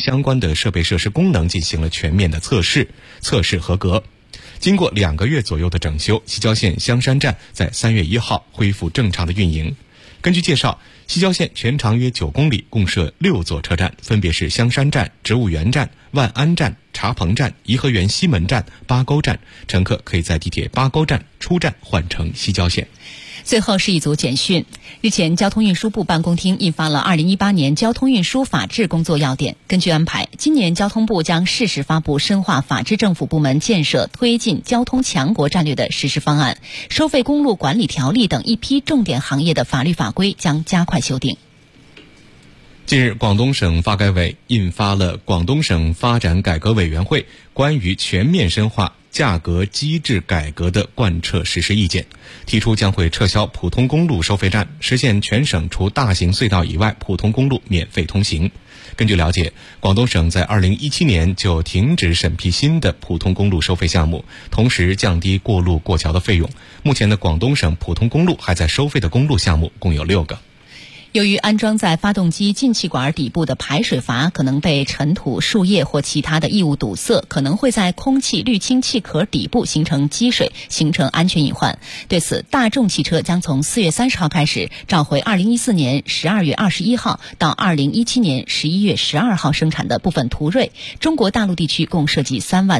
相关的设备设施功能进行了全面的测试合格。经过2个月左右的整修，西郊线香山站在3月1号恢复正常的运营。根据介绍，西郊线全长约9公里，共设6座车站，分别是香山站、植物园站、万安站、茶棚站、颐和园西门站、八沟站，乘客可以在地铁八沟站出站换乘西郊线。 最后是一组简讯。日前，交通运输部办公厅印发了2018年交通运输法治工作要点。根据安排，今年交通部将适时发布深化法治政府部门建设推进交通强国战略的实施方案，收费公路管理条例等一批重点行业的法律法规将加快修订。 近日，广东省发改委印发了《广东省发展改革委员会关于全面深化价格机制改革的贯彻实施意见》，提出将会撤销普通公路收费站，实现全省除大型隧道以外普通公路免费通行。根据了解，广东省在2017年就停止审批新的普通公路收费项目，同时降低过路过桥的费用。目前的广东省普通公路还在收费的公路项目共有6个。 由于安装在发动机进气管底部的排水阀可能被尘土、树叶或其他的异物堵塞，可能会在空气滤清气壳底部形成积水，形成安全隐患。对此，大众汽车将从4月30号开始召回2014年12月21号到2017年11月12号生产的部分途锐，中国大陆地区共涉及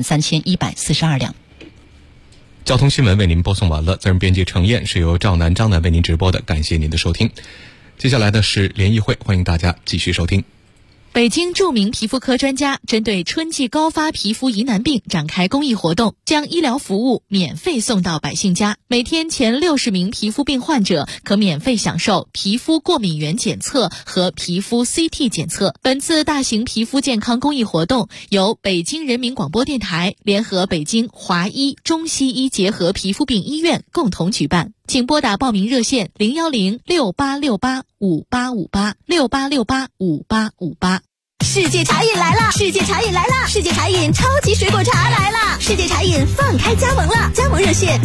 33142辆。 交通新闻为您播送完了，责任编辑程燕，是由赵楠、张楠为您直播的，感谢您的收听。接下来的是联谊会，欢迎大家继续收听。 北京著名皮肤科专家针对春季高发皮肤疑难病展开公益活动，将医疗服务免费送到百姓家。每天前60名皮肤病患者可免费享受皮肤过敏原检测和皮肤 CT 检测。本次大型皮肤健康公益活动由北京人民广播电台联合北京华医中西医结合皮肤病医院共同举办。请拨打报名热线010686858585868685858。 世界茶饮来了！世界茶饮来了！世界茶饮超级水果茶来了！世界茶饮放开加盟了，加盟热线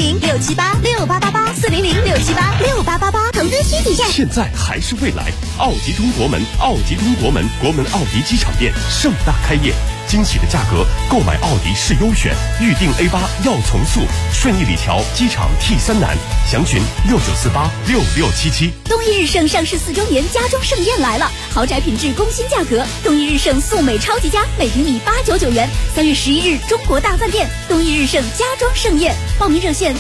400-678-6888，400-678-6888，投资需体验。 现在还是未来，奥迪中国门，奥迪中国门，国门奥迪机场店盛大开业。惊喜的价格，购买奥迪是优选，预定 A8 要从速，顺义里桥机场 T3南，详询69486677。 东一日盛上市4周年家装盛宴来了，豪宅品质工薪价格，东一日盛素美超级家，每平米899元。3月11日，中国大饭店东一日盛家装盛宴，报名热线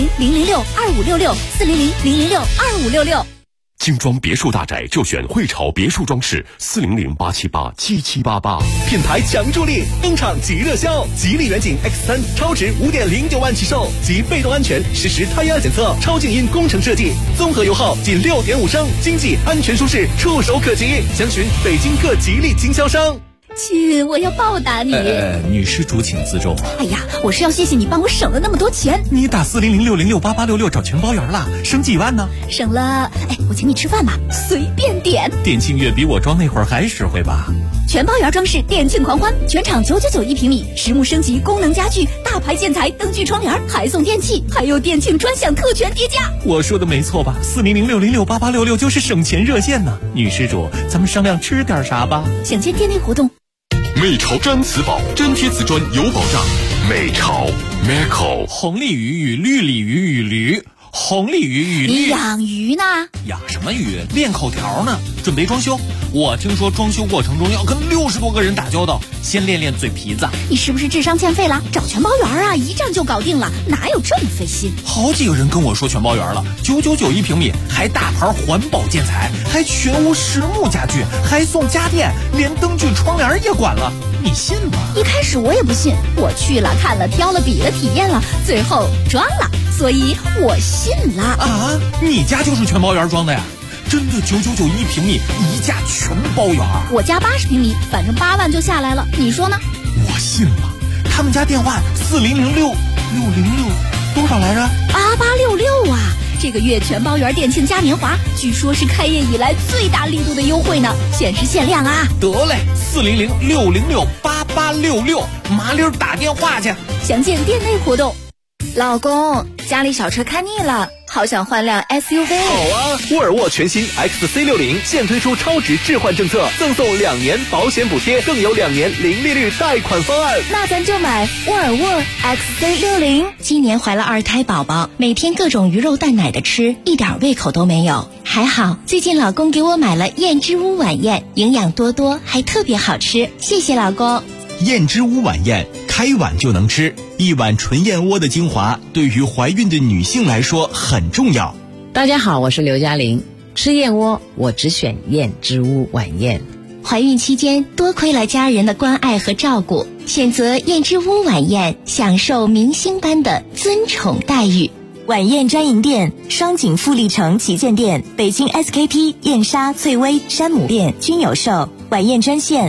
400-006-2566，400-006-2566。 精装别墅大宅就选汇潮别墅装饰，400-878-7788。 品牌强助力，登场即热销，吉利远景 X3超值5.09万起售，及被动安全实时胎压检测，超静音工程设计，综合油耗仅6.5升，经济安全舒适，触手可及。详询北京各吉利经销商。 亲，我要报答你。 女施主请自重。 哎呀，我是要谢谢你帮我省了那么多钱。 你打400-606-8866找全包圆了，省几万呢？ 省了，我请你吃饭吧，随便点。 店庆月比我装那会儿还实惠吧？ 全包圆装饰店庆狂欢，全场999一平米，实木升级功能家具，大牌建材灯具窗帘，还送电器，还有店庆专享特权叠加。 我说的没错吧？400-606-8866就是省钱热线呢。女施主，咱们商量吃点啥吧？ 想见店内活动。 美潮毡瓷宝，粘贴瓷砖有保障。美潮 Meco。 红鲤鱼与绿鲤鱼与驴，红鲤鱼与你养鱼呢？ 养什么鱼？练口条呢，准备装修。我听说装修过程中要跟60多个人打交道，先练练嘴皮子。 你是不是智商欠费了？找全包圆啊，一站就搞定了，哪有这么费心？ 好几个人跟我说全包圆了，999一平米，还大牌环保建材，还全屋实木家具，还送家电，连灯具窗帘也管了，你信吗？ 一开始我也不信，我去了看了挑了比了体验了，最后装了，所以我信了。 啊，你家就是全包圆装的呀？真的999一平米，一价全包圆。 我家80平米，反正8万就下来了，你说呢？ 我信了。他们家电话4006606多少来着 ？8866啊！这个月全包圆店庆嘉年华，据说是开业以来最大力度的优惠呢，限时限量啊！ 得嘞，400-606-8866，麻溜打电话去。 详见店内活动。老公，家里小车开腻了， 好想换辆 SUV。 好啊，沃尔沃全新 XC60现推出超值置换政策，赠送2年保险补贴，更有2年零利率贷款方案。 那咱就买沃尔沃 XC60。 今年怀了2胎宝宝，每天各种鱼肉蛋奶的吃，一点胃口都没有。还好最近老公给我买了燕之屋晚宴，营养多多，还特别好吃，谢谢老公。 燕之屋晚宴，开碗就能吃，一碗纯燕窝的精华，对于怀孕的女性来说很重要。 大家好，我是刘嘉玲，吃燕窝我只选燕之屋晚宴。 怀孕期间多亏了家人的关爱和照顾，选择燕之屋晚宴，享受明星般的尊宠待遇。 晚宴专营店：双井富力城旗舰店、北京 SKP、燕莎、翠微、山姆店均有售。晚宴专线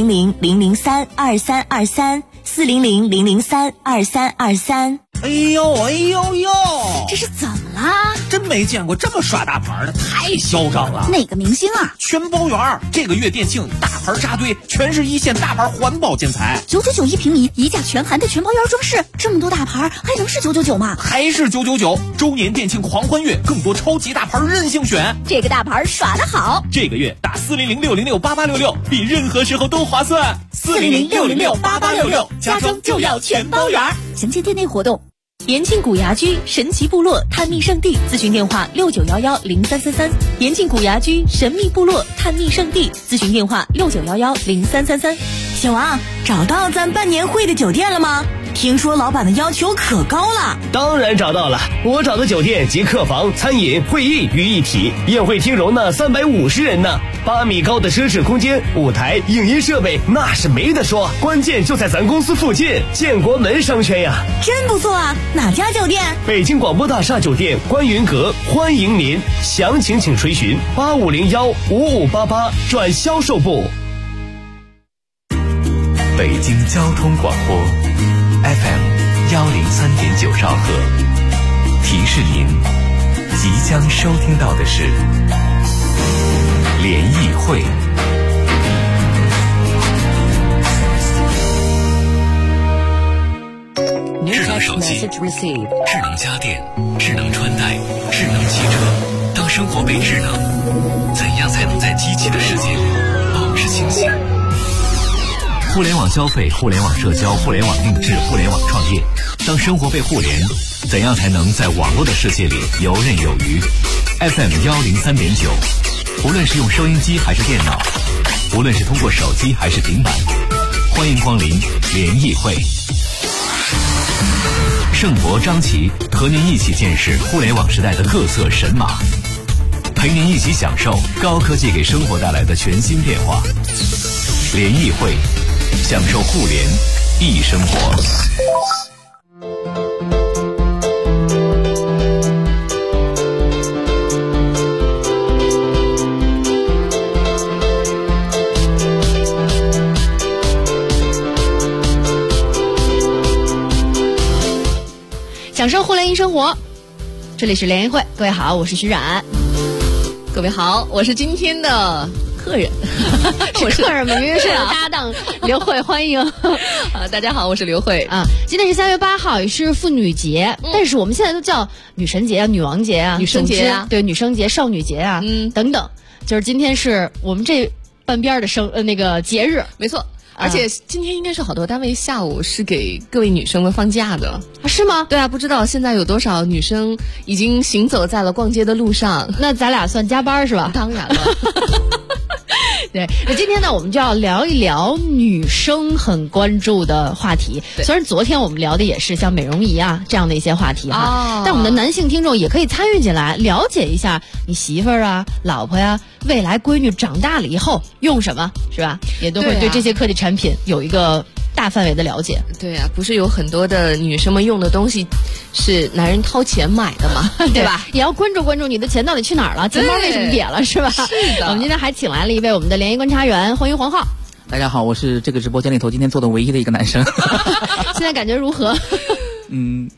400-003-2323，400-003-2323。 哎呦哎呦呦， 这是怎么啦？ 真没见过这么耍大牌的，太嚣张了。 哪个明星啊？ 全包圆，这个月店庆大牌扎堆，全是一线大牌环保建材 ，999一平米，一价全含的全包圆装饰，这么多大牌还能是999吗？ 还是999，周年店庆狂欢月，更多超级大牌任性选。 这个大牌耍得好， 这个月打400-606-8866，比任何时候都划算。 400-606-8866，家装就要全包圆。详见店内活动。延庆古牙居神奇部落探秘圣地，咨询电话6911-0333。延庆古牙居神秘部落探秘圣地，咨询电话6911-0333。 小王，找到咱办年会的酒店了吗？听说老板的要求可高了。 当然找到了，我找的酒店集客房、餐饮、会议于一体，宴会厅容纳350人呢，8米高的奢侈空间，舞台、影音设备那是没得说，关键就在咱公司附近，建国门商圈呀。 真不错啊，哪家酒店？ 北京广播大厦酒店观云阁，欢迎您，详情请垂询8501-5588转销售部。 北京交通广播 FM 103.9兆赫，提示您即将收听到的是联谊会。智能手机、智能家电、智能穿戴、智能汽车，当生活被智能，怎样才能在机器的世界里保持清醒？互联网消费、互联网社交、互联网定制、互联网创业，当生活被互联，怎样才能在网络的世界里游刃有余？ FM 103.9，无论是用收音机还是电脑，无论是通过手机还是平板，欢迎光临联谊会。盛博、张琪和您一起见识互联网时代的各色神马，陪您一起享受高科技给生活带来的全新变化。联谊会，享受互联易生活。 享受互联易生活，这里是联谊会。各位好，我是徐冉。 各位好，我是今天的客人。 我是客人们，明明是我的搭档刘慧，欢迎。 大家好，我是刘慧啊。今天是3月8号，也是妇女节，但是我们现在都叫女神节啊、女王节啊、 女生节啊， 对，女生节、少女节啊，等等。就是今天是我们这半边的那个节日， 没错。而且今天应该是好多单位下午是给各位女生们放假的， 是吗？ 对啊，不知道现在有多少女生已经行走在了逛街的路上。 那咱俩算加班是吧？ 当然了。 对，那今天呢，我们就要聊一聊女生很关注的话题。虽然昨天我们聊的也是像美容仪啊这样的一些话题哈，但我们的男性听众也可以参与进来，了解一下你媳妇儿啊、老婆呀、未来闺女长大了以后用什么，是吧？也都会对这些科技产品有一个大范围的了解。 对啊，不是有很多的女生们用的东西是男人掏钱买的嘛，对吧？ 也要关注关注你的钱到底去哪儿了，钱包为什么瘪了，是吧？ 是的。 我们今天还请来了一位我们的联谊观察员，欢迎黄浩。 大家好，我是这个直播间里头今天做的唯一的一个男生。 现在感觉如何？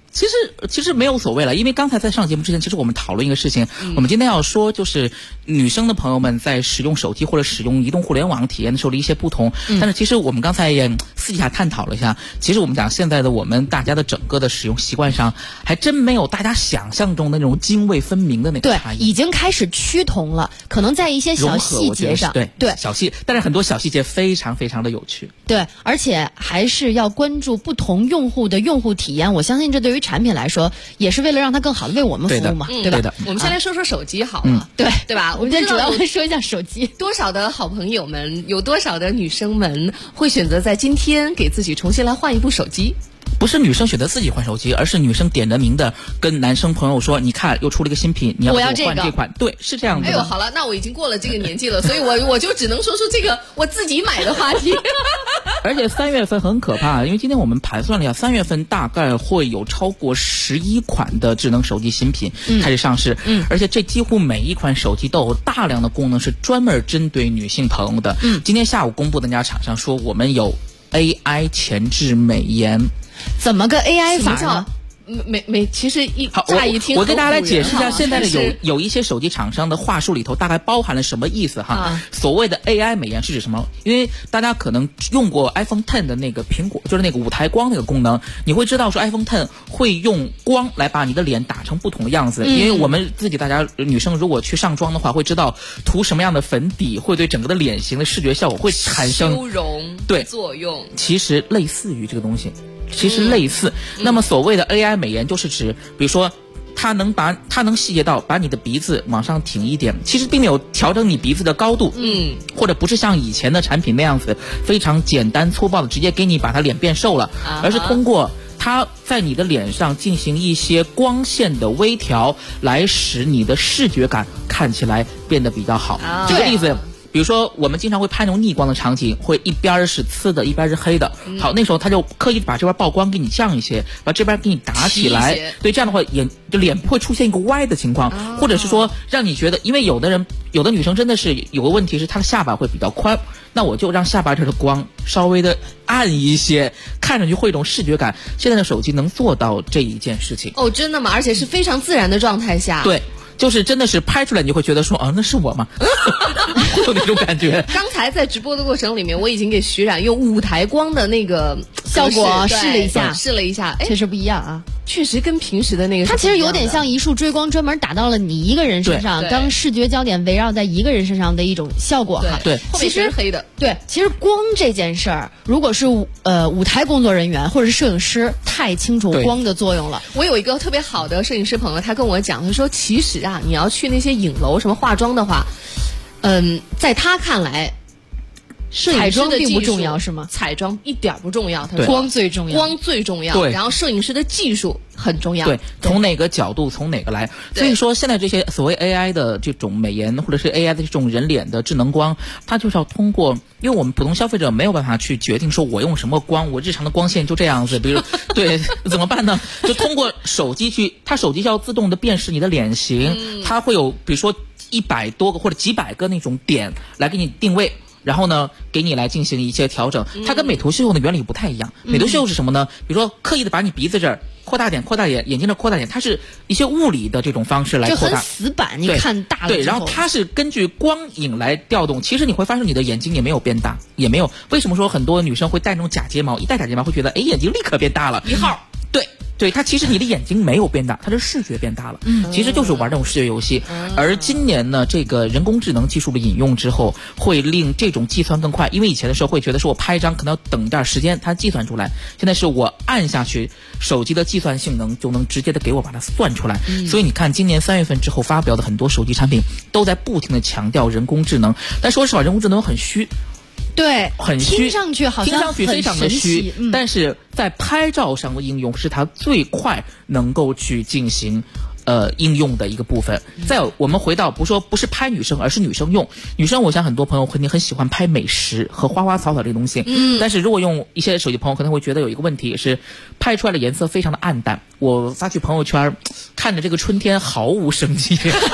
其实没有所谓了，因为刚才在上节目之前，其实我们讨论一个事情，我们今天要说就是女生的朋友们在使用手机或者使用移动互联网体验的时候的一些不同。但是其实我们刚才也私底下探讨了一下，其实我们讲现在的我们大家的整个的使用习惯上，还真没有大家想象中的那种泾渭分明的那个差异。 对，已经开始趋同了，可能在一些小细节上， 对小细，但是很多小细节非常非常的有趣。 对，而且还是要关注不同用户的用户体验。我相信这对于产品来说，也是为了让它更好的为我们服务嘛，对吧？ 对的。 我们先来说说手机好了，对吧？ 我们今天主要来说一下手机。 多少的好朋友们，有多少的女生们会选择在今天给自己重新来换一部手机？ 不是女生选择自己换手机，而是女生点着名的跟男生朋友说：“你看，又出了一个新品，你要给我换这款。”对，是这样的。 哎呦，好了，那我已经过了这个年纪了，所以我就只能说出这个我自己买的话题。 而且3月份很可怕，因为今天我们盘算了一下，3月份大概会有超过11款的智能手机新品开始上市。而且这几乎每一款手机都有大量的功能是专门针对女性朋友的。今天下午公布的那家厂商说，我们有 AI 前置美颜。 怎么个 AI 法呢？ 其实乍一听， 我跟大家来解释一下，现在的有一些手机厂商的话术里头大概包含了什么意思哈。所谓的 AI 美颜是指什么？因为大家可能用过 iPhone X 的那个苹果，就是那个舞台光那个功能，你会知道说 iPhone X 会用光来把你的脸打成不同的样子。因为我们自己大家女生如果去上妆的话，会知道涂什么样的粉底会对整个的脸型的视觉效果会产生修容作用。 其实类似于这个东西。其实类似，那么所谓的 AI 美颜就是指，比如说，它能细节到把你的鼻子往上挺一点，其实并没有调整你鼻子的高度，或者不是像以前的产品那样子非常简单粗暴的直接给你把它脸变瘦了，而是通过它在你的脸上进行一些光线的微调，来使你的视觉感看起来变得比较好。举个例子。比如说我们经常会拍那种逆光的场景，会一边是呲的，一边是黑的。好，那时候他就刻意把这边曝光给你降一些，把这边给你打起来。对，这样的话脸不会出现一个歪的情况，或者是说让你觉得，因为有的女生真的是有个问题是她的下巴会比较宽，那我就让下巴这的光稍微的暗一些，看上去会有一种视觉感。现在的手机能做到这一件事情。 哦，真的吗？而且是非常自然的状态下。 对。就是真的是拍出来，你会觉得说啊，那是我吗？会有那种感觉。 刚才在直播的过程里面，我已经给徐冉用舞台光的那个效果试了一下， 确实不一样啊。 确实跟平时的那个它其实有点像一束追光专门打到了你一个人身上，当视觉焦点围绕在一个人身上的一种效果哈。 对， 后面是黑的。 对，其实光这件事儿，如果是舞台工作人员或者是摄影师，太清楚光的作用了。 我有一个特别好的摄影师朋友，他跟我讲，他说其实啊，你要去那些影楼什么化妆的话，在他看来。 彩妆并不重要是吗？ 彩妆一点不重要，他说光最重要， 光最重要。然后摄影师的技术很重要。 对，从哪个角度，从哪个来。所以说，现在这些所谓 AI 的这种美颜，或者是 AI 的这种人脸的智能光，它就是要通过，因为我们普通消费者没有办法去决定说我用什么光，我日常的光线就这样子。比如，对，怎么办呢？就通过手机去，它手机要自动的辨识你的脸型，它会有比如说100多个或者几百个那种点来给你定位。然后呢，给你来进行一些调整。它跟美图秀秀的原理不太一样。美图秀秀是什么呢？比如说刻意的把你鼻子这儿扩大点，眼睛这扩大点，它是一些物理的这种方式来扩大。 就很死板，你看大了之后。 对，然后它是根据光影来调动。其实你会发现你的眼睛也没有变大，也没有。为什么说很多女生会戴那种假睫毛？一戴假睫毛会觉得，哎，眼睛立刻变大了 1号。 对，它其实你的眼睛没有变大，它的视觉变大了。其实就是玩这种视觉游戏。而今年呢，这个人工智能技术的引用之后，会令这种计算更快。因为以前的时候会觉得说我拍一张可能要等一段时间它计算出来，现在是我按下去，手机的计算性能就能直接的给我把它算出来。所以你看，今年3月份之后发表的很多手机产品都在不停的强调人工智能，但说实话，人工智能很虚。 对， 很虚， 听上去好像非常的虚，但是在拍照上的应用是它最快能够去进行应用的一个部分。再有，我们回到不是拍女生，而是女生用。女生，我想很多朋友肯定很喜欢拍美食和花花草草这个东西。但是如果用一些手机朋友可能会觉得有一个问题是，拍出来的颜色非常的暗淡。我发去朋友圈，看着这个春天毫无生机。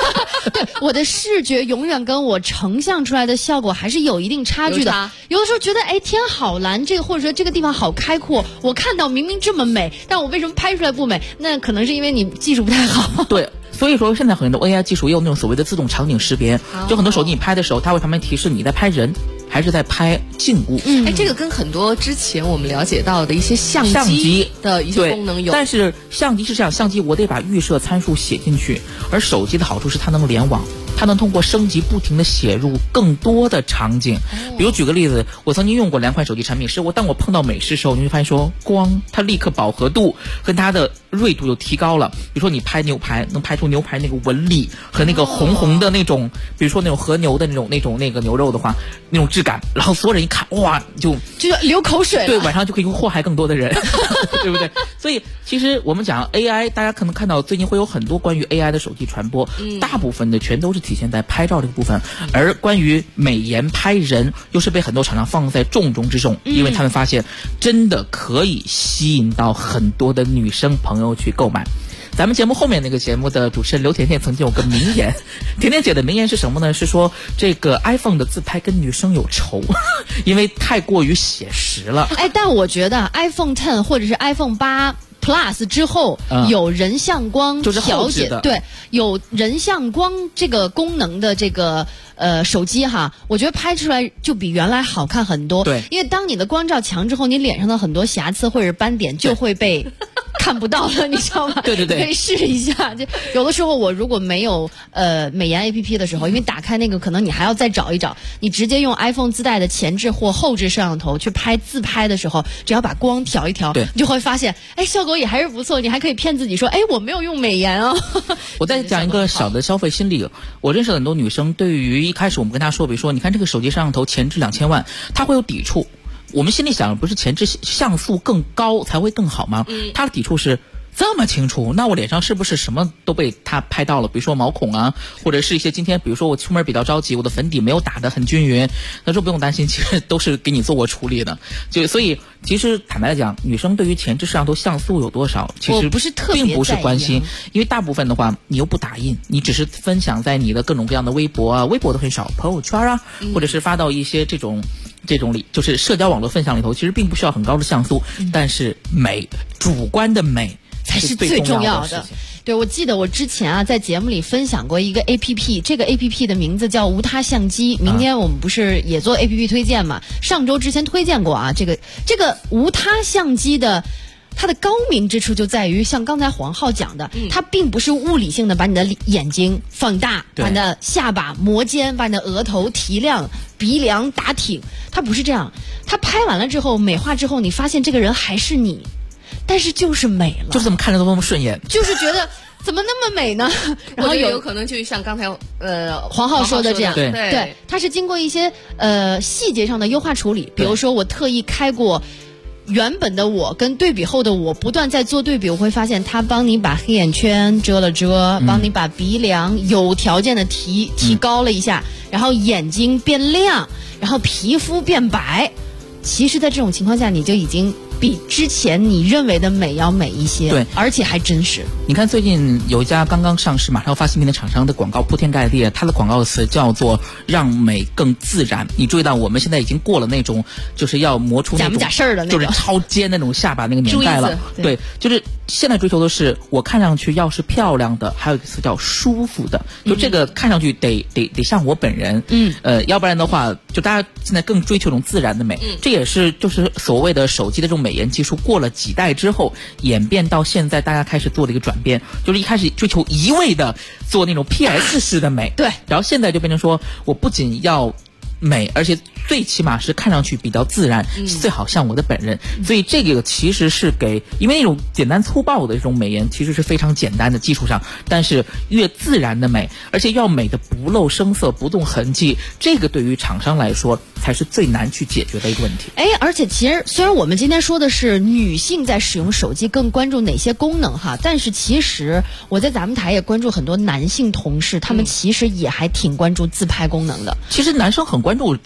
对，我的视觉永远跟我成像出来的效果还是有一定差距的。有的时候觉得哎天好蓝，这个或者说这个地方好开阔，我看到明明这么美，但我为什么拍出来不美？那可能是因为你技术不太好。 对。所以说现在很多 AI 技术也有那种所谓的自动场景识别，就很多手机你拍的时候，它会旁边提示你在拍人还是在拍静物。 哎，这个跟很多之前我们了解到的一些相机的一些功能有。 但是相机是这样，相机我得把预设参数写进去，而手机的好处是它能联网。它能通过升级不停地写入更多的场景。比如举个例子，我曾经用过2款手机产品，是当我碰到美食的时候，你会发现说光它立刻饱和度和它的锐度就提高了。比如说你拍牛排，能拍出牛排那个纹理和那个红红的那种，比如说那种和牛的那个牛肉的话，那种质感，然后所有人一看，哇，就流口水了。 对，晚上就可以祸害更多的人，对不对？所以其实我们讲 AI， 大家可能看到最近会有很多关于 AI 的手机传播，大部分的全都是体现在拍照这个部分，而关于美颜拍人又是被很多厂商放在重中之重，因为他们发现真的可以吸引到很多的女生朋友去购买。咱们节目后面那个节目的主持人刘甜甜曾经有个名言，甜甜姐的名言是什么呢？是说这个 iPhone 的自拍跟女生有仇，因为太过于写实了。 哎，但我觉得 iPhone 10或者是 iPhone 8 Plus 之后有人像光调节，对，有人像光这个功能的这个手机哈，我觉得拍出来就比原来好看很多。 对， 因为当你的光照强之后，你脸上的很多瑕疵或者是斑点就会被看不到了，你知道吗？ 对对对， 可以试一下。就有的时候我如果没有美颜 APP 的时候，因为打开那个可能你还要再找一找，你直接用 iPhone 自带的前置或后置摄像头去拍自拍的时候，只要把光调一调，你就会发现，哎，效果也还是不错。你还可以骗自己说，哎，我没有用美颜啊。 我再讲一个小的消费心理，我认识很多女生，对于一开始我们跟她说，比如说你看这个手机摄像头前置2000万，她会有抵触。我们心里想，不是前置像素更高才会更好吗？她的抵触是这么清楚，那我脸上是不是什么都被他拍到了？比如说毛孔啊，或者是一些今天比如说我出门比较着急，我的粉底没有打得很均匀，他说不用担心，其实都是给你做过处理的。所以其实坦白来讲，女生对于前置摄像头像素有多少，其实并不是关心，因为大部分的话你又不打印，你只是分享在你的各种各样的微博啊，微博都很少，朋友圈啊，或者是发到一些这种就是社交网络分享里头，其实并不需要很高的像素，但是美，主观的美才是最重要的。对，我记得我之前在节目里分享过一个 APP， 这个 APP 的名字叫无他相机。明天我们不是也做 APP 推荐嘛？上周之前推荐过啊，这个无他相机的。它的高明之处就在于，像刚才黄浩讲的，它并不是物理性的把你的眼睛放大，把你的下巴磨尖，把你的额头提亮，鼻梁打挺，它不是这样。它拍完了之后，美化之后，你发现这个人还是你，但是就是美了， 就这么看着都那么顺眼， 就是觉得怎么那么美呢？ 然后有可能就像刚才黄浩说的这样， 对， 它是经过一些细节上的优化处理，比如说我特意开过。原本的我跟对比后的我不断在做对比，我会发现他帮你把黑眼圈遮了遮，帮你把鼻梁有条件的提高了一下，然后眼睛变亮，然后皮肤变白。其实在这种情况下，你就已经比之前你认为的美要美一些， 对， 而且还真实。 你看最近有一家刚刚上市马上要发新品的厂商的广告铺天盖地，它的广告词叫做让美更自然。你注意到我们现在已经过了那种就是要磨出那种假不假事儿的那种，就是超尖那种下巴那个年代了。对，就是现在追求的是我看上去要是漂亮的，还有一个词叫舒服的，就这个看上去得像我本人，要不然的话，就大家现在更追求这种自然的美，这也是就是所谓的手机的这种美颜技术过了几代之后演变到现在，大家开始做的一个转变，就是一开始追求一味的做那种 PS 式的美， 对， 然后现在就变成说我不仅要美，而且最起码是看上去比较自然，最好像我的本人。所以这个其实是因为那种简单粗暴的这种美颜其实是非常简单的技术上，但是越自然的美，而且要美的不露声色不动痕迹，这个对于厂商来说才是最难去解决的一个问题。 而且其实虽然我们今天说的是女性在使用手机更关注哪些功能哈，但是其实我在咱们台也关注很多男性同事，他们其实也还挺关注自拍功能的。 其实男生很关注拍人像的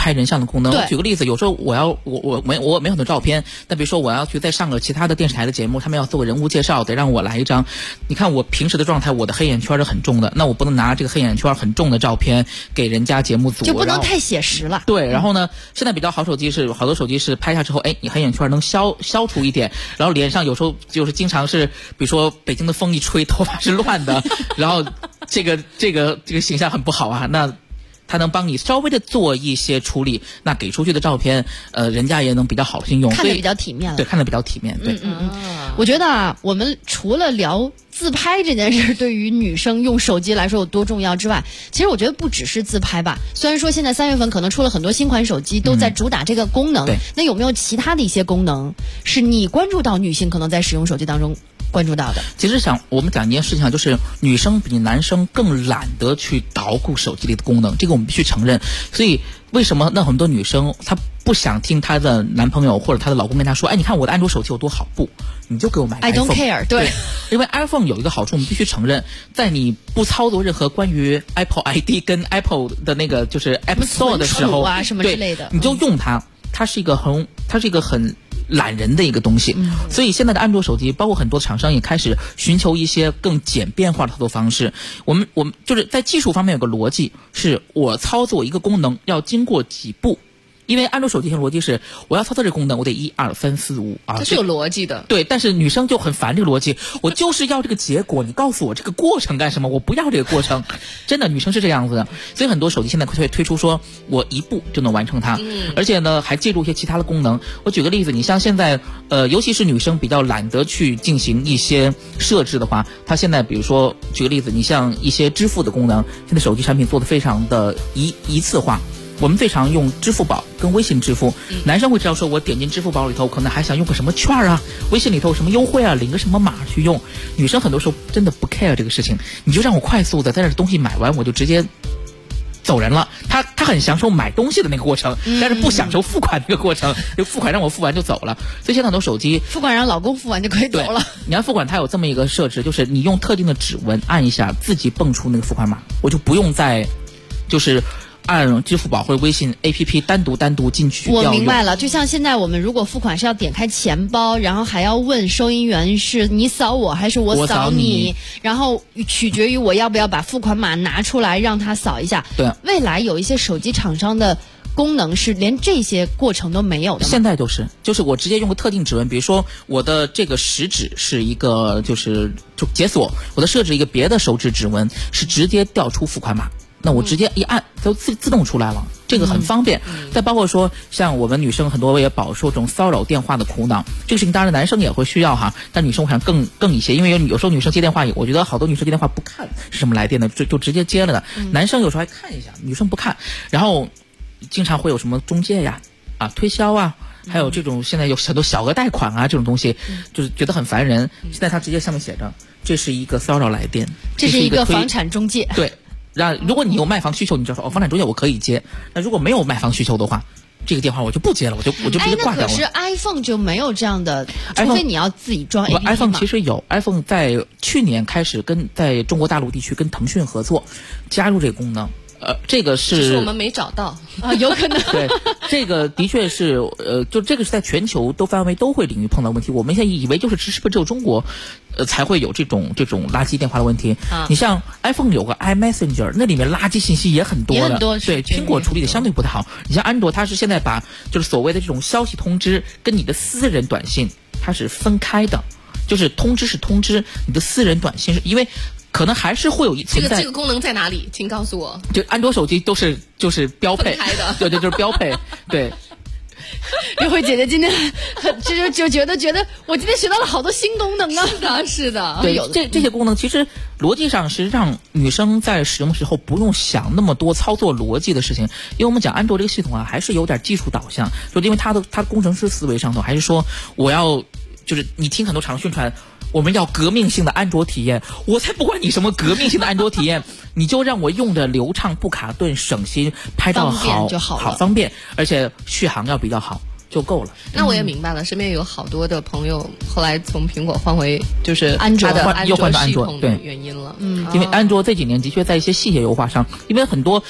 功能。我举个例子，有时候我没很多照片，但比如说我要去再上个其他的电视台的节目，他们要做个人物介绍，得让我来一张。你看我平时的状态，我的黑眼圈是很重的，那我不能拿这个黑眼圈很重的照片给人家节目组， 就不能太写实了。 对，然后呢，现在比较好手机是好多手机是拍下之后，你黑眼圈能消除一点，然后脸上有时候就是经常是，比如说北京的风一吹，头发是乱的，然后这个形象很不好啊，那它能帮你稍微的做一些处理，那给出去的照片，人家也能比较好信用， 看得比较体面了。 对，看得比较体面。对， 我觉得啊，我们除了聊自拍这件事对于女生用手机来说有多重要之外，其实我觉得不只是自拍吧。虽然说现在3月份可能出了很多新款手机都在主打这个功能，那有没有其他的一些功能是你关注到女性可能在使用手机当中关注到的？ 其实我们讲一件事情，就是女生比男生更懒得去捣鼓手机里的功能，这个我们必须承认。所以为什么那很多女生她不想听她的男朋友或者她的老公跟她说，你看我的安卓手机有多好，不，你就给我买 I don't care。 对， 因为 iPhone 有一个好处，我们必须承认，在你不操作任何关于 Apple ID 跟 Apple 的那个就是 App Store 的时候什么之类的， 你就用它，它是一个很懒人的一个东西，所以现在的安卓手机，包括很多厂商也开始寻求一些更简便化的操作方式。我们就是在技术方面有个逻辑，是我操作一个功能要经过几步。因为安卓手机的逻辑是，我要操作这个功能，我得1、2、3、4、5啊， 它是有逻辑的。 对，但是女生就很烦这个逻辑，我就是要这个结果，你告诉我这个过程干什么？我不要这个过程。真的，女生是这样子的，所以很多手机现在会推出说，我一步就能完成它，而且呢还借助一些其他的功能。我举个例子，你像现在尤其是女生比较懒得去进行一些设置的话，它现在比如说举个例子，你像一些支付的功能，现在手机产品做得非常的一次化。我们最常用支付宝跟微信支付，男生会知道说，我点进支付宝里头，可能还想用个什么券啊，微信里头有什么优惠啊，领个什么码去用。女生很多时候真的不 care 这个事情，你就让我快速的在这东西买完，我就直接走人了。他很享受买东西的那个过程，但是不享受付款那个过程，就付款让我付完就走了。所以现在很多手机付款让老公付完就可以走了。 你看付款它有这么一个设置，就是你用特定的指纹按一下，自己蹦出那个付款码，我就不用再就是按支付宝或者微信 APP 单独进去。 我明白了，就像现在我们如果付款是要点开钱包，然后还要问收银员是你扫我还是我扫你，然后取决于我要不要把付款码拿出来让他扫一下。 对， 未来有一些手机厂商的功能是连这些过程都没有的吗？ 现在就是我直接用个特定指纹，比如说我的这个食指是一个就解锁，我的设置一个别的手指指纹是直接调出付款码，那我直接一按就自动出来了，这个很方便。再包括说像我们女生很多也饱受这种骚扰电话的苦恼，这个事情当然男生也会需要哈，但女生我想更一些，因为有时候女生接电话，我觉得好多女生接电话不看是什么来电的，就直接接了的。男生有时候还看一下，女生不看，然后经常会有什么中介呀推销啊，还有这种现在有很多小额贷款啊这种东西，就是觉得很烦人。现在他直接上面写着，这是一个骚扰来电， 这是一个房产中介。 对，如果你有卖房需求，你就说房产中介我可以接。那如果没有卖房需求的话，这个电话我就不接了，我就直接挂掉了。 那可是 iPhone 就没有这样的，除非你要自己装 APP。 iPhone 其实有 ，iPhone 在去年开始在中国大陆地区跟腾讯合作，加入这个功能。这个是我们没找到啊，有可能。 对，这个的确是就这个是在全球范围都会领域碰到问题。我们现在以为就是是不是只有中国才会有这种垃圾电话的问题。你像 iPhone 有个 iMessenger， 那里面垃圾信息也很多的，对，苹果处理的相对不太好。你像安卓，它是现在把就是所谓的这种消息通知跟你的私人短信它是分开的，就是通知是通知，你的私人短信是因为。可能还是会有存在这个功能在哪里？请告诉我。 就安卓手机就是标配的， 对，就是标配，对。 约会姐姐今天就觉得我今天学到了好多新功能啊！是的， 对，这些功能其实逻辑上是让女生在使用时候不用想那么多操作逻辑的事情，因为我们讲安卓这个系统啊，还是有点技术导向，就因为它的工程师思维上头，还是说我要就是你听很多厂宣传。我们要革命性的安卓体验，我才不管你什么革命性的安卓体验，你就让我用着流畅不卡顿，省心，拍照好方便，而且续航要比较好就够了。 那我也明白了，身边有好多的朋友后来从苹果换回就是安卓的又换到安卓的原因了。 因为安卓这几年的确在一些细节优化上，因为很多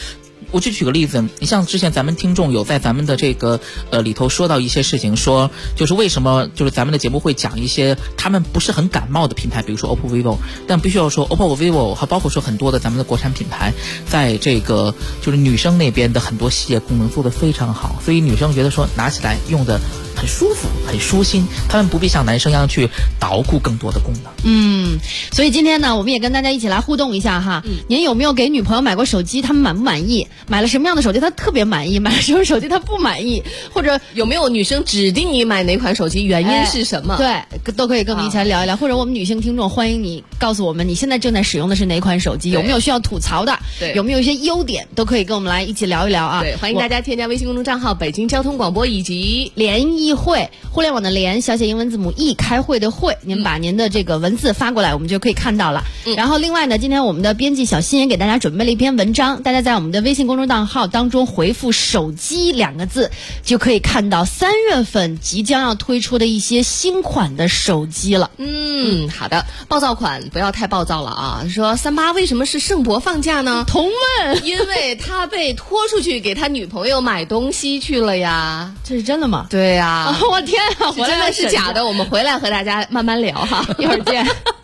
我就举个例子，你像之前咱们听众有在咱们的这个里头说到一些事情，说就是为什么就是咱们的节目会讲一些他们不是很感冒的品牌，比如说 OPPO、vivo， 但必须要说 OPPO、vivo 还包括说很多的咱们的国产品牌，在这个就是女生那边的很多细节功能做得非常好，所以女生觉得说拿起来用的很舒服很舒心，他们不必像男生一样去捣鼓更多的功能。 所以今天呢我们也跟大家一起来互动一下哈，您有没有给女朋友买过手机，他们满不满意？买了什么样的手机她特别满意，买了什么手机她不满意？或者有没有女生指定你买哪款手机，原因是什么？ 对，都可以跟我们一起来聊一聊。或者我们女性听众欢迎你告诉我们你现在正在使用的是哪款手机，有没有需要吐槽的，有没有一些优点，都可以跟我们来一起聊一聊啊。 对，欢迎大家添加微信公众账号北京交通广播以及联谊会，互联网的联，小写英文字母 E， 开会的会，您把您的这个文字发过来，我们就可以看到了。然后另外呢，今天我们的编辑小新也给大家准备了一篇文章，大家在我们的微信公众账号当中回复手机2个字，就可以看到3月份即将要推出的一些新款的手机了。 好的，暴躁款不要太暴躁了啊！说38为什么是盛博放假呢？ 同问， 因为他被拖出去给他女朋友买东西去了呀。 这是真的吗？ 对呀。 我天啊， 真的是假的？我们回来和大家慢慢聊哈， 一会儿见。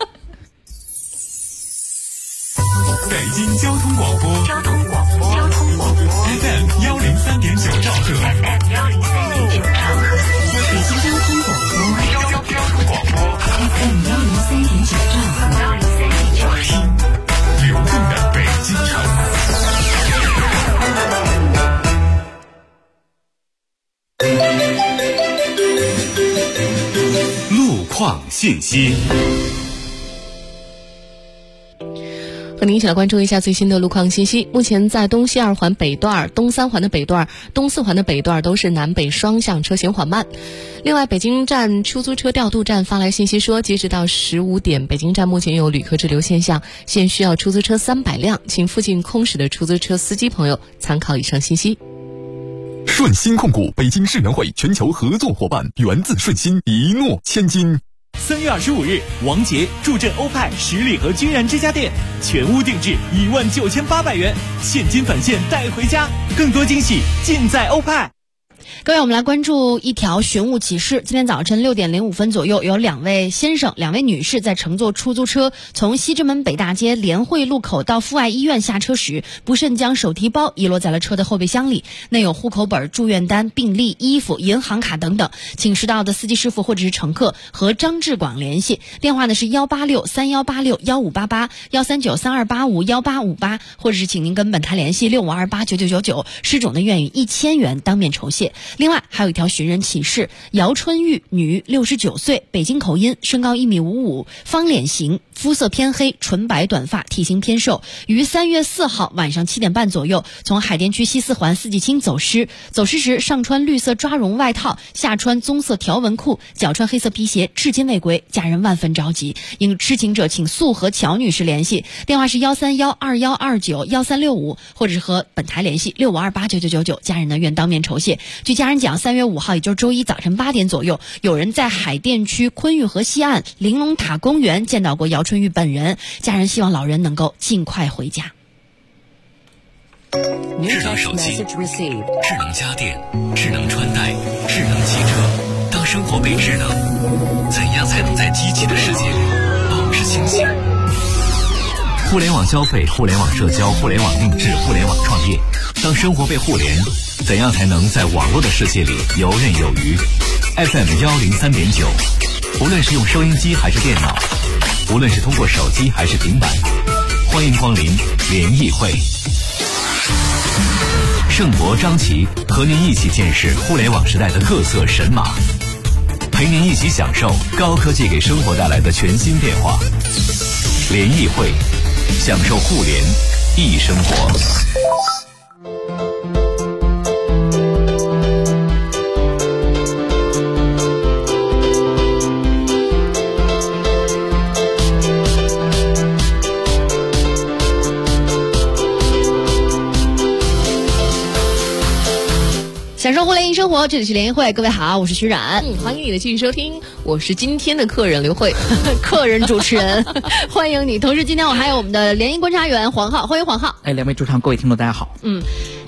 北京交通广播FM 103.9兆赫，北京交通广播 FM 103.9兆赫，听流动的北京城。路况信息。 和您一起来关注一下最新的路况信息。目前在东西2环北段、东3环的北段、东4环的北段都是南北双向车行缓慢。另外，北京站出租车调度站发来信息说，截止到15点，北京站目前有旅客滞留现象，现需要出租车300辆，请附近空驶的出租车司机朋友参考以上信息。 顺鑫控股北京世园会全球合作伙伴，源自顺鑫，一诺千金。 3月25日，王杰助阵欧派十里河君然之家店，全屋定制19800元，现金返现带回家，更多惊喜尽在欧派。 各位，我们来关注一条寻物启事。今天早晨6点05分左右，有2位先生、2位女士在乘坐出租车从西直门北大街联汇路口到阜爱医院下车时，不慎将手提包遗落在了车的后备箱里，内有户口本、住院单、病历、衣服、银行卡等等。请识到的司机师傅或者是乘客和张志广联系，电话呢是18631861588 13932851858，或者是请您跟本台联系65289999，失种的愿与1000元当面酬谢。另外还有一条寻人启事，姚春玉，女，69岁，北京口音，身高1.55米，方脸型，肤色偏黑，纯白短发，体型偏瘦，于3月4号晚上7点半左右从海淀区西4环四季青走失时上穿绿色抓绒外套，下穿棕色条纹裤，脚穿黑色皮鞋，至今未归，家人万分着急，应知情者请速和乔女士联系，电话是13121291365，或者是和本台联系65289999，家人呢愿当面酬谢。据家人讲，3月5号也就是周一早晨8点左右，有人在海淀区昆玉河西岸玲珑塔公园见到过姚春玉本人，家人希望老人能够尽快回家。 智能手机、智能家电、智能穿戴、智能汽车，当生活被智能，怎样才能在机器的世界里保持清醒？互联网消费、互联网社交、互联网定制、互联网创业，当生活被互联，怎样才能在网络的世界里游刃有余？ FM 103.9，无论是用收音机还是电脑，无论是通过手机还是平板，欢迎光临联谊会。盛博、张琪和您一起见识互联网时代的各色神马，陪您一起享受高科技给生活带来的全新变化。联谊会，享受互联易生活。 享受互联易生活，这里是联谊会，各位好，我是徐冉， 欢迎你的继续收听，我是今天的客人刘慧， 客人主持人，欢迎你。同时，今天我还有我们的联谊观察员黄浩，欢迎黄浩。 2位主唱，各位听众，大家好。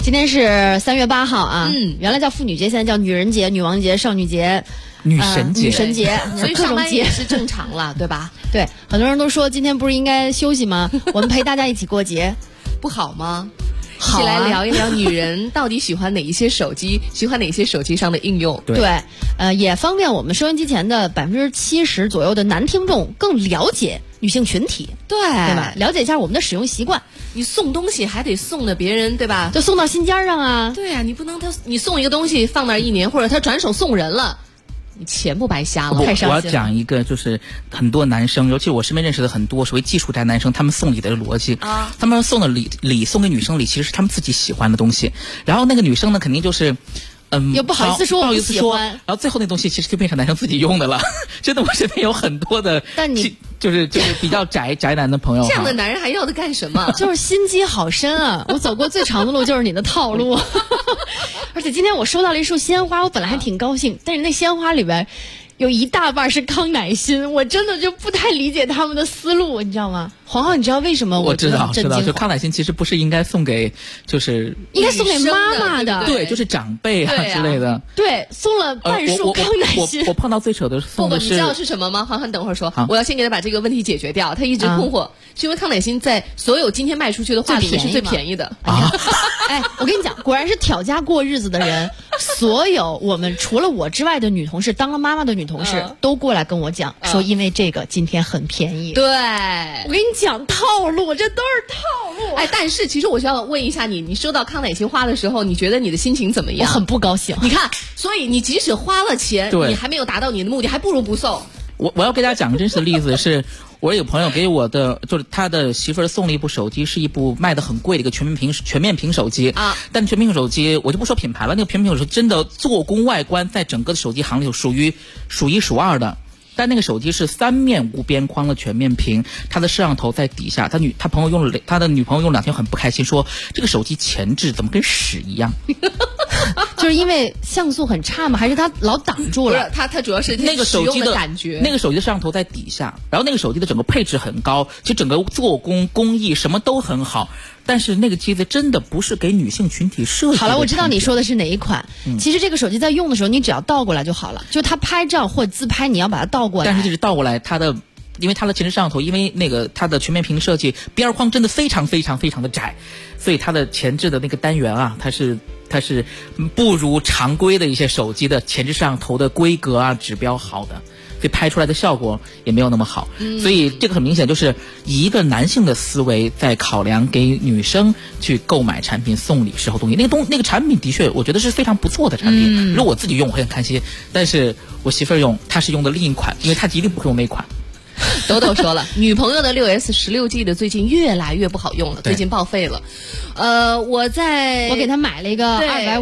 今天是3月8号啊，原来叫妇女节，现在叫女人节、女王节、少女节、 女神节、 女神节， 所以上班也是正常了，对吧？ 对，很多人都说今天不是应该休息吗？我们陪大家一起过节， 不好吗？ 好啊， 一起来聊一聊女人到底喜欢哪一些手机，喜欢哪些手机上的应用。 对，也方便我们收音机前的70%左右的男听众更了解女性群体， 对吧？了解一下我们的使用习惯。 你送东西还得送的别人，对吧？ 就送到心尖上啊。 对啊，你不能你送一个东西放那儿1年，或者他转手送人了。你钱不白瞎了， 太伤心了。我要讲一个，就是很多男生，尤其我身边认识的很多所谓技术宅男生，他们送礼的逻辑啊，他们送的礼送给女生礼，其实是他们自己喜欢的东西，然后那个女生呢，肯定就是又不好意思说， 不好意思说，然后最后那东西其实就变成男生自己用的了。真的，我身边有很多的， 但你就是比较宅男的朋友， 这样的男人还要他干什么？ 就是心机好深啊！我走过最长的路就是你的套路。而且今天我收到了一束鲜花，我本来还挺高兴，但是那鲜花里边有一大半是康乃馨，我真的就不太理解他们的思路，你知道吗？黄浩，你知道为什么我知道，就康乃馨其实不是应该送给，就是应该送给妈妈的， 对，就是长辈啊之类的。 对，送了半束康乃馨。 我碰到最扯的送的是， 你知道是什么吗？黄浩，等会儿说，我要先给他把这个问题解决掉。他一直困惑，是因为康乃馨在所有今天卖出去的花里面是最便宜的啊！哎，我跟你讲，果然是挑家过日子的人。所有我们除了我之外的女同事，当了妈妈的女同事，都过来跟我讲说，因为这个今天很便宜。 对， 我跟你讲套路，这都是套路。 哎，但是其实我需要问一下你收到康乃馨花的时候，你觉得你的心情怎么样？ 我很不高兴。 你看，所以你即使花了钱，你还没有达到你的目的，还不如不送。 我要给大家讲个真实的例子是。我有朋友给我的，就是他的媳妇儿送了一部手机，是一部卖的很贵的一个全面屏手机啊。但全面屏手机我就不说品牌了，那个全面屏手机真的做工外观在整个的手机行里头属一数二的。但那个手机是3面无边框的全面屏，它的摄像头在底下。他的女朋友用了2天很不开心，说这个手机前置怎么跟屎一样？ 就是因为像素很差吗？还是它老挡住了？ 它主要是那个手机的感觉， 那个手机的摄像头在底下，然后那个手机的整个配置很高，其实整个做工工艺什么都很好。但是那个机子真的不是给女性群体设计的。 好了，我知道你说的是哪一款。其实这个手机在用的时候，你只要倒过来就好了。就它拍照或自拍，你要把它倒过来。 但是就是倒过来，因为它的前置摄像头，因为那个它的全面屏设计边框真的非常非常非常的窄，所以它的前置的那个单元啊，它是不如常规的一些手机的前置摄像头的规格啊指标好的。所以拍出来的效果也没有那么好，所以这个很明显就是以一个男性的思维在考量给女生去购买产品送礼时候东西，那个产品的确我觉得是非常不错的产品，如果我自己用我会很开心，但是我媳妇儿用她是用的另一款，因为她一定不会用那款。 豆豆说了，女朋友的6S 16G 的最近越来越不好用了，最近报废了。我给他买了一个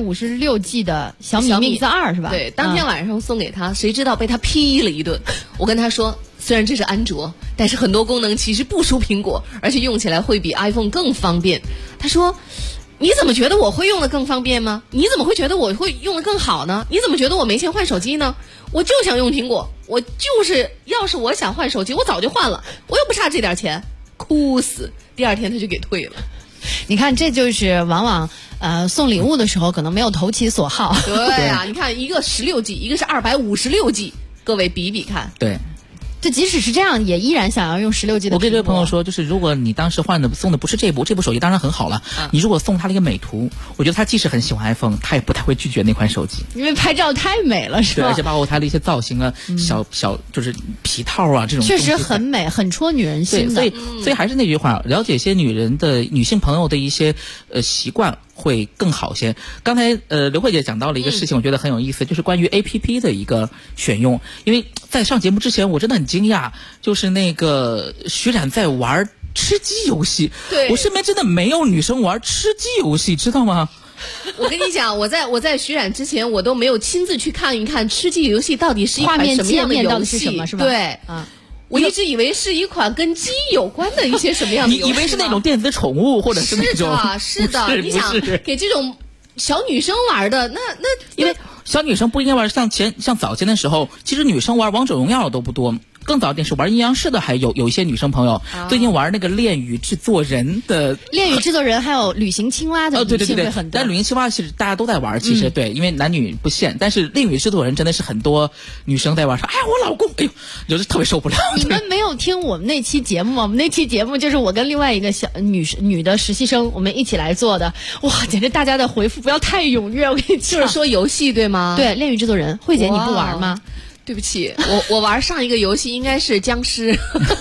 256G 的小米 Mix 2是吧？ 对，当天晚上送给他，谁知道被他批了一顿。我跟他说，虽然这是安卓，但是很多功能其实不输苹果，而且用起来会比 iPhone 更方便。他说，你怎么觉得我会用的更方便吗？你怎么会觉得我会用的更好呢？你怎么觉得我没钱换手机呢？我就想用苹果，要是我想换手机，我早就换了，我又不差这点钱，哭死。第二天他就给退了。 你看，这就是往往送礼物的时候可能没有投其所好。 对啊，你看一个16G，一个是256G，各位比比看。 对。 就即使是这样，也依然想要用16G 的。 我跟这位朋友说，就是如果你当时送的不是这部手机当然很好了，你如果送他了一个美图，我觉得他即使很喜欢 iPhone， 他也不太会拒绝那款手机， 因为拍照太美了，是吧？ 对，而且包括它的一些造型啊，小就是皮套啊这种， 确实很美，很戳女人心的。 所以还是那句话，了解一些女性朋友的一些习惯会更好些。刚才刘慧姐讲到了一个事情，我觉得很有意思，就是关于 APP 的一个选用。因为在上节目之前，我真的很惊讶，就是那个徐冉在玩吃鸡游戏。 对， 我身边真的没有女生玩吃鸡游戏，知道吗？ 我跟你讲，我在徐冉之前，我都没有亲自去看一看吃鸡游戏到底是一款什么样的游戏， 是吧？ 对啊。我一直以为是一款跟鸡有关的一些什么样的游戏， 你以为是那种电子宠物，或者是那种？ 是的，你想给这种小女生玩的，那因为小女生不应该玩，像早前的时候，其实女生玩王者荣耀都不多。 更早点是玩阴阳师的，还有一些女生朋友，最近玩那个恋与制作人的。 恋与制作人还有旅行青蛙的女性会很多。 但旅行青蛙其实大家都在玩，其实对，因为男女不限。但是恋与制作人真的是很多女生在玩，说哎呀我老公，哎呦，就是特别受不了。 你们没有听我们那期节目吗？我们那期节目就是我跟另外一个小女的实习生，我们一起来做的。哇，简直大家的回复不要太踊跃，我跟你讲。 就是说游戏对吗？ 对，恋与制作人，慧姐你不玩吗？ 对不起，我玩上一个游戏应该是僵尸，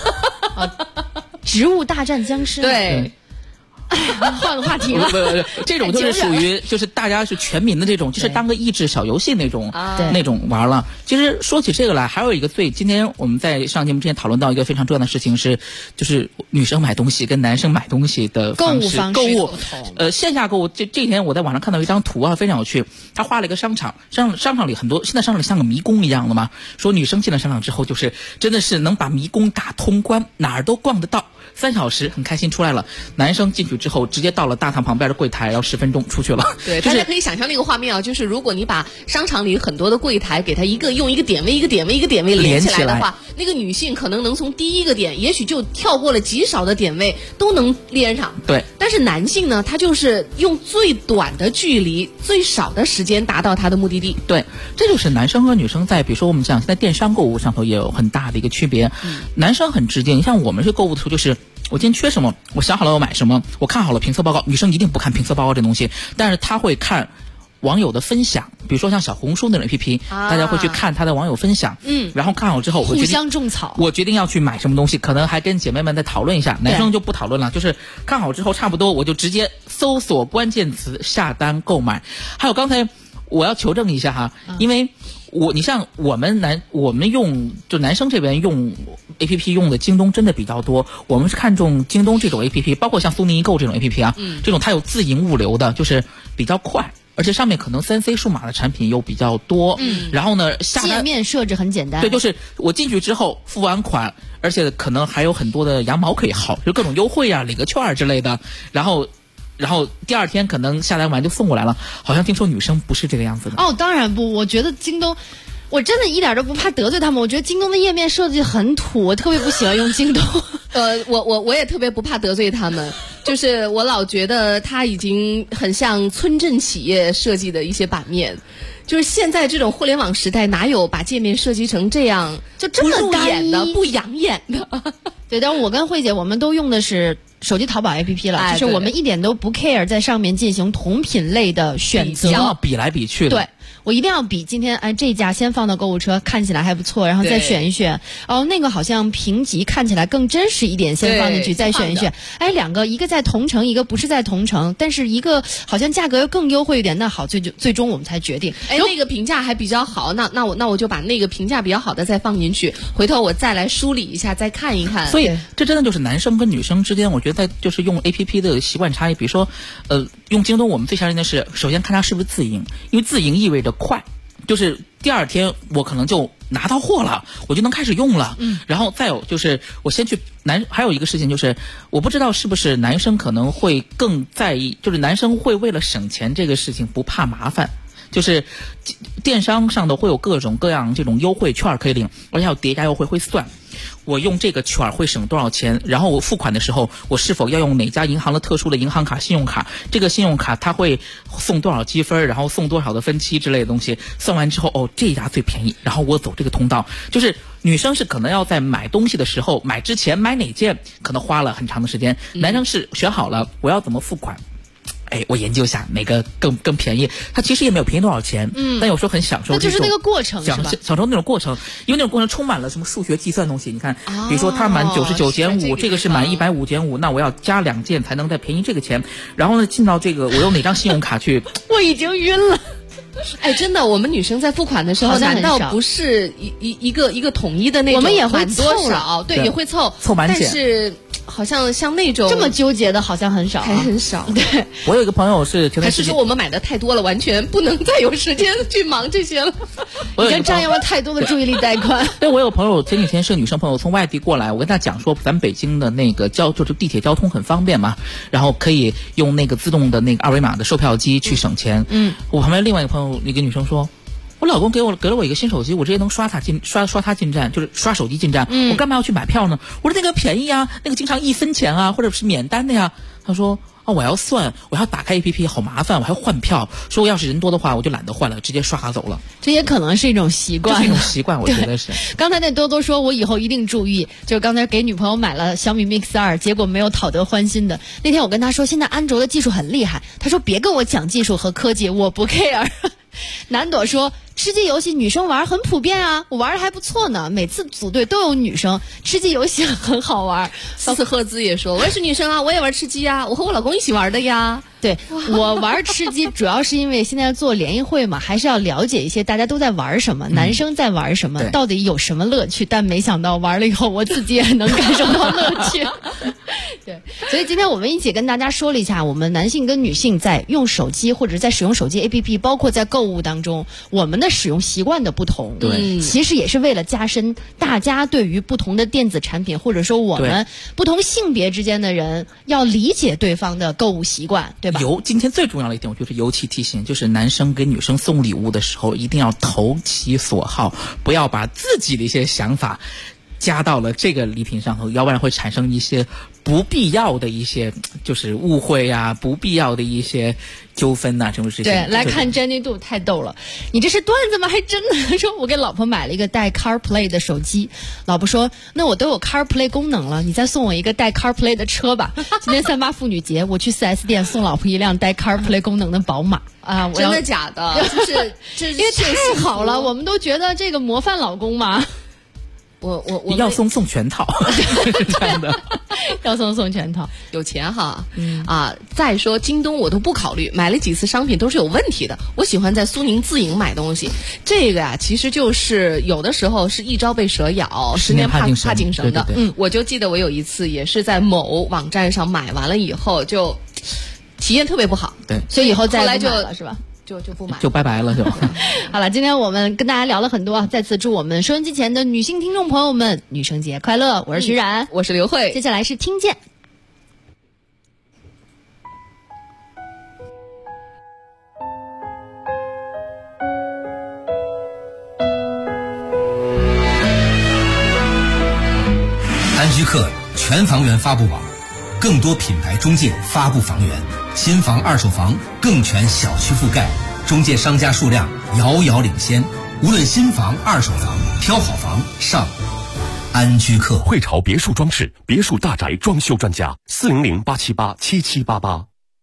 植物大战僵尸。 对。 换个话题了。 这种就是属于就是大家是全民的这种，就是当个益智小游戏那种玩了。其实说起这个来，还有一个今天我们在上节目之前讨论到一个非常重要的事情是，就是女生买东西跟男生买东西的方式，购物线下购物。这天我在网上看到一张图啊，非常有趣。他画了一个商场里很多，现在商场里像个迷宫一样的嘛。说女生进了商场之后，就是真的是能把迷宫打通关，哪儿都逛得到，3小时很开心出来了。男生进去之后直接到了大堂旁边的柜台，然后10分钟出去了。 对，大家可以想象那个画面啊，就是如果你把商场里很多的柜台给它用一个点位连起来的话，那个女性可能能从第一个点，也许就跳过了极少的点位都能连上。 对， 但是男性呢，他就是用最短的距离、最少的时间达到他的目的地。 对，这就是男生和女生在比如说我们讲现在电商购物上头也有很大的一个区别。男生很直接，你像我们是购物的时候就是。我今天缺什么，我想好了要买什么，我看好了评测报告。女生一定不看评测报告这东西，但是她会看网友的分享，比如说像小红书那种 APP，大家会去看她的网友分享，然后看好之后互相种草， 我决定要去买什么东西，可能还跟姐妹们再讨论一下。男生就不讨论了，就是看好之后差不多我就直接搜索关键词下单购买。还有刚才我要求证一下哈，因为你像我们用就男生这边用 APP 用的京东真的比较多，我们是看重京东这种 APP， 包括像苏宁易购这种 APP 啊，这种它有自营物流的，就是比较快，而且上面可能3C 数码的产品又比较多。然后呢， 界面设置很简单。 对，就是我进去之后付完款，而且可能还有很多的羊毛可以薅，就各种优惠啊、领个券之类的，然后第二天可能下单完就送过来了。好像听说女生不是这个样子的。 哦，当然不，我觉得京东，我真的一点都不怕得罪他们。我觉得京东的页面设计很土，我特别不喜欢用京东。 我也特别不怕得罪他们，就是我老觉得它已经很像村镇企业设计的一些版面。就是现在这种互联网时代，哪有把界面设计成这样就这么单一的、不养眼的？ 对，但是我跟慧姐我们都用的是手机淘宝 APP 了，就是我们一点都不 care 在上面进行同品类的选择， 要比来比去的。 对，我一定要比今天这家先放到购物车，看起来还不错，然后再选一选。那个好像评级看起来更真实一点，先放进去再选一选。两个一个在同城，一个不是在同城，但是一个好像价格又更优惠一点，那好，最终我们才决定。 那个评价还比较好，那我就把那个评价比较好的再放进去，回头我再来梳理一下，再看一看。 所以这真的就是男生跟女生之间，我觉得就是用 APP 的习惯差异。比如说，用京东我们最相信的是，首先看它是不是自营，因为自营意味着快，就是第二天我可能就拿到货了，我就能开始用了。然后再有就是我先去还有一个事情就是，我不知道是不是男生可能会更在意，就是男生会为了省钱这个事情不怕麻烦。就是电商上的会有各种各样这种优惠券可以领，而且还有叠加优惠会算。我用这个券会省多少钱，然后我付款的时候我是否要用哪家银行的特殊的银行卡、信用卡，这个信用卡它会送多少积分，然后送多少的分期之类的东西，算完之后这家最便宜，然后我走这个通道。就是女生是可能要在买东西的时候，买之前买哪件可能花了很长的时间，男生是选好了我要怎么付款，我研究一下哪个更便宜，它其实也没有便宜多少钱，但有时候很享受这种， 就是那个过程， 享受那种过程，因为那种过程充满了什么数学计算东西。你看，比如说他满99.5，这个是满150.5，那我要加2件才能再便宜这个钱。然后呢，进到这个我用哪张信用卡去？ 我已经晕了。 真的，我们女生在付款的时候，难道不是一个统一的那种？ 我们也会多少？对，也会凑满减， 但是好像像那种这么纠结的，好像很少， 还很少。 对， 我有一个朋友是， 还是说我们买的太多了，完全不能再有时间去忙这些了， 已经占用了太多的注意力带宽。 对，我有朋友前几天是个女生朋友从外地过来，我跟她讲说，咱北京的那个就是地铁交通很方便嘛，然后可以用那个自动的那个2维码的售票机去省钱。我旁边另外一个朋友，一个女生说，我我老公给了我一个新手机，我直接能刷他进站，就是刷手机进站。我干嘛要去买票呢？我说那个便宜啊，那个经常1分钱啊，或者是免单的呀。他说我要算，我要打开 APP 好麻烦，我还要换票。说我要是人多的话，我就懒得换了，直接刷卡走了。 这也可能是一种习惯， 这是一种习惯，我觉得是。 刚才那多多说，我以后一定注意。就刚才给女朋友买了小米 Mix 2，结果没有讨得欢心的。那天我跟他说，现在安卓的技术很厉害，他说别跟我讲技术和科技，我不 care。南朵说，吃鸡游戏女生玩很普遍啊，我玩的还不错呢，每次组队都有女生，吃鸡游戏很好玩。 斯赫兹也说，我也是女生啊，我也玩吃鸡啊，我和我老公一起玩的呀。 对，我玩吃鸡主要是因为现在做联谊会嘛，还是要了解一些大家都在玩什么，男生在玩什么，到底有什么乐趣。但没想到玩了以后，我自己也能感受到乐趣。对，所以今天我们一起跟大家说了一下，我们男性跟女性在用手机或者在使用手机 APP， 包括在购物当中，我们的使用习惯的不同。 对， 其实也是为了加深大家对于不同的电子产品，或者说我们不同性别之间的人要理解对方的购物习惯，对吧？ 今天最重要的一点，我就是尤其提醒，就是男生给女生送礼物的时候，一定要投其所好，不要把自己的一些想法加到了这个礼品上头，要不然会产生一些不必要的一些就是误会啊，不必要的一些纠纷呐，这种事情。 对，来看 Jenny 度太逗了，你这是段子吗？还真的说，我给老婆买了一个带 CarPlay 的手机，老婆说，那我都有 CarPlay 功能了，你再送我一个带 CarPlay 的车吧。今天3·8妇女节，我去4S 店送老婆一辆带 CarPlay 功能的宝马啊！ 真的假的？就是这因为太好了，我们都觉得这个模范老公嘛。 我要送全套，这样的， 要送全套， 有钱哈，再说京东我都不考虑，买了几次商品都是有问题的。我喜欢在苏宁自营买东西，这个呀，其实就是有的时候是一朝被蛇咬，10年怕井绳的。我就记得我有一次也是在某网站上买完了以后，就体验特别不好， 对， 所以以后再后来就了是吧？就不买， 就拜拜了，就好了。今天我们跟大家聊了很多，再次祝我们收音机前的女性听众朋友们女生节快乐！我是徐冉， 我是刘慧， 接下来是听见。 安居客全房源发布网，更多品牌中介发布房源，新房二手房更全小区覆盖，中介商家数量遥遥领先。无论新房二手房，挑好房上安居客。 汇潮别墅装饰，别墅大宅装修专家，400-878-7788。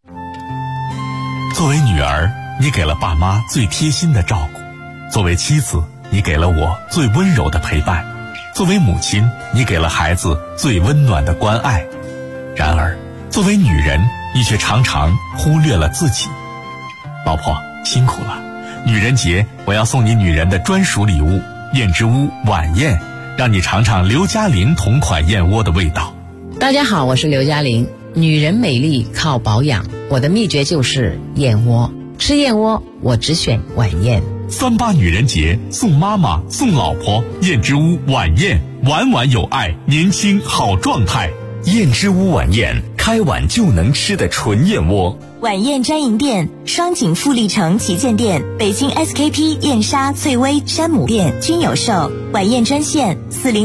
作为女儿，你给了爸妈最贴心的照顾；作为妻子，你给了我最温柔的陪伴；作为母亲，你给了孩子最温暖的关爱。然而，作为女人，你却常常忽略了自己。老婆，辛苦了。女人节，我要送你女人的专属礼物——燕之屋晚宴，让你尝尝刘嘉玲同款燕窝的味道。 大家好，我是刘嘉玲。女人美丽靠保养，我的秘诀就是燕窝。吃燕窝，我只选晚宴。 38女人节，送妈妈，送老婆，燕之屋晚宴，晚晚有爱，年轻好状态。 燕之屋晚宴，开碗就能吃的纯燕窝。 晚宴专营店：双井富力城旗舰店、北京 SKP 燕莎、翠微、山姆店均有售。晚宴专线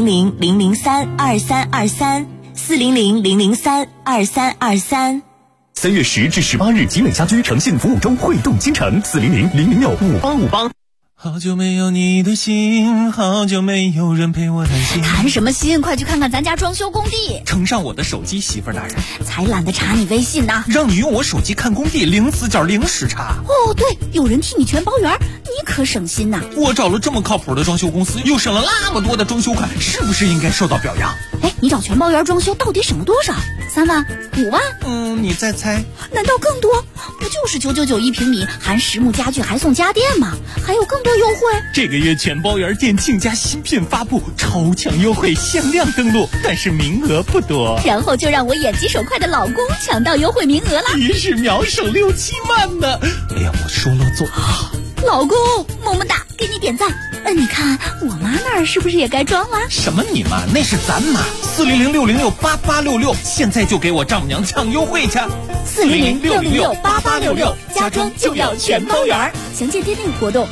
：400-003-2323，400-003-2323。 3月10至18日，集美家居诚信服务周汇动京城，400-006-5858。 好久没有你的心，好久没有人陪我谈心。 谈什么心？快去看看咱家装修工地。 呈上我的手机，媳妇儿大人。 才懒得查你微信呢。 让你用我手机看工地，零死角零时差。 哦，对，有人替你全包圆，你可省心呐。 我找了这么靠谱的装修公司，又省了那么多的装修款，是不是应该受到表扬？ 哎，你找全包圆装修到底省了多少？3万、5万？ 你再猜？ 难道更多？不就是999一平米，含实木家具还送家电吗？还有更多优惠。 这个月全包圆店庆家新品发布，超强优惠，限量登录，但是名额不多。 然后就让我眼疾手快的老公抢到优惠名额了， 于是秒省6、7万呢。哎呀，我说了做。 老公，么么哒，给你点赞。你看我妈那儿是不是也该装了？ 什么你妈？那是咱妈。400-606-8866，现在就给我丈母娘抢优惠去。 400-606-8866，家装就要全包圆。详见店内活动。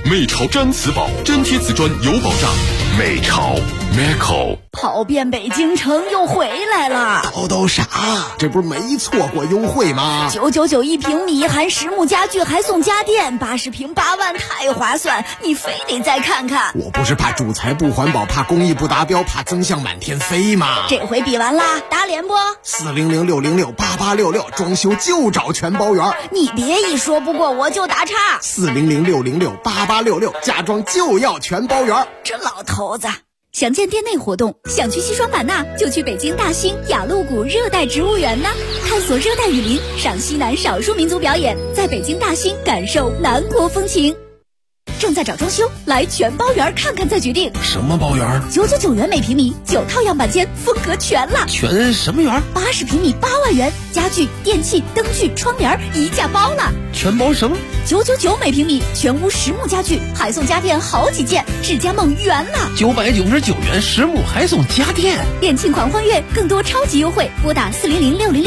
美潮毡瓷宝，粘贴瓷砖有保障。美潮 Meco 跑遍北京城又回来了。 都啥？这不是没错过优惠吗 ？999一平米，含实木家具还送家电，80平8万，太划算！你非得再看看。 我不是怕主材不环保，怕工艺不达标，怕增项满天飞吗？ 这回比完啦，打脸不？400-606-8866，装修就找全包圆。你别一说不过我就打岔。 400-606-8866，家装就要全包圆。 这老头子。详见店内活动，想去西双版纳就去北京大兴雅鹿谷热带植物园呢，探索热带雨林，赏西南少数民族表演，在北京大兴感受南国风情。正在找装修，来全包园看看再决定。 什么包园 ？999元每平米，9套样板间，风格全了。 全什么园 ？80平米8万元，家具、电器、灯具、窗帘一价包了。 全包什么 ？999每平米，全屋实木家具，还送家电好几件，智家梦圆了。 999元实木还送家电， 店庆狂欢月，更多超级优惠，拨打400-606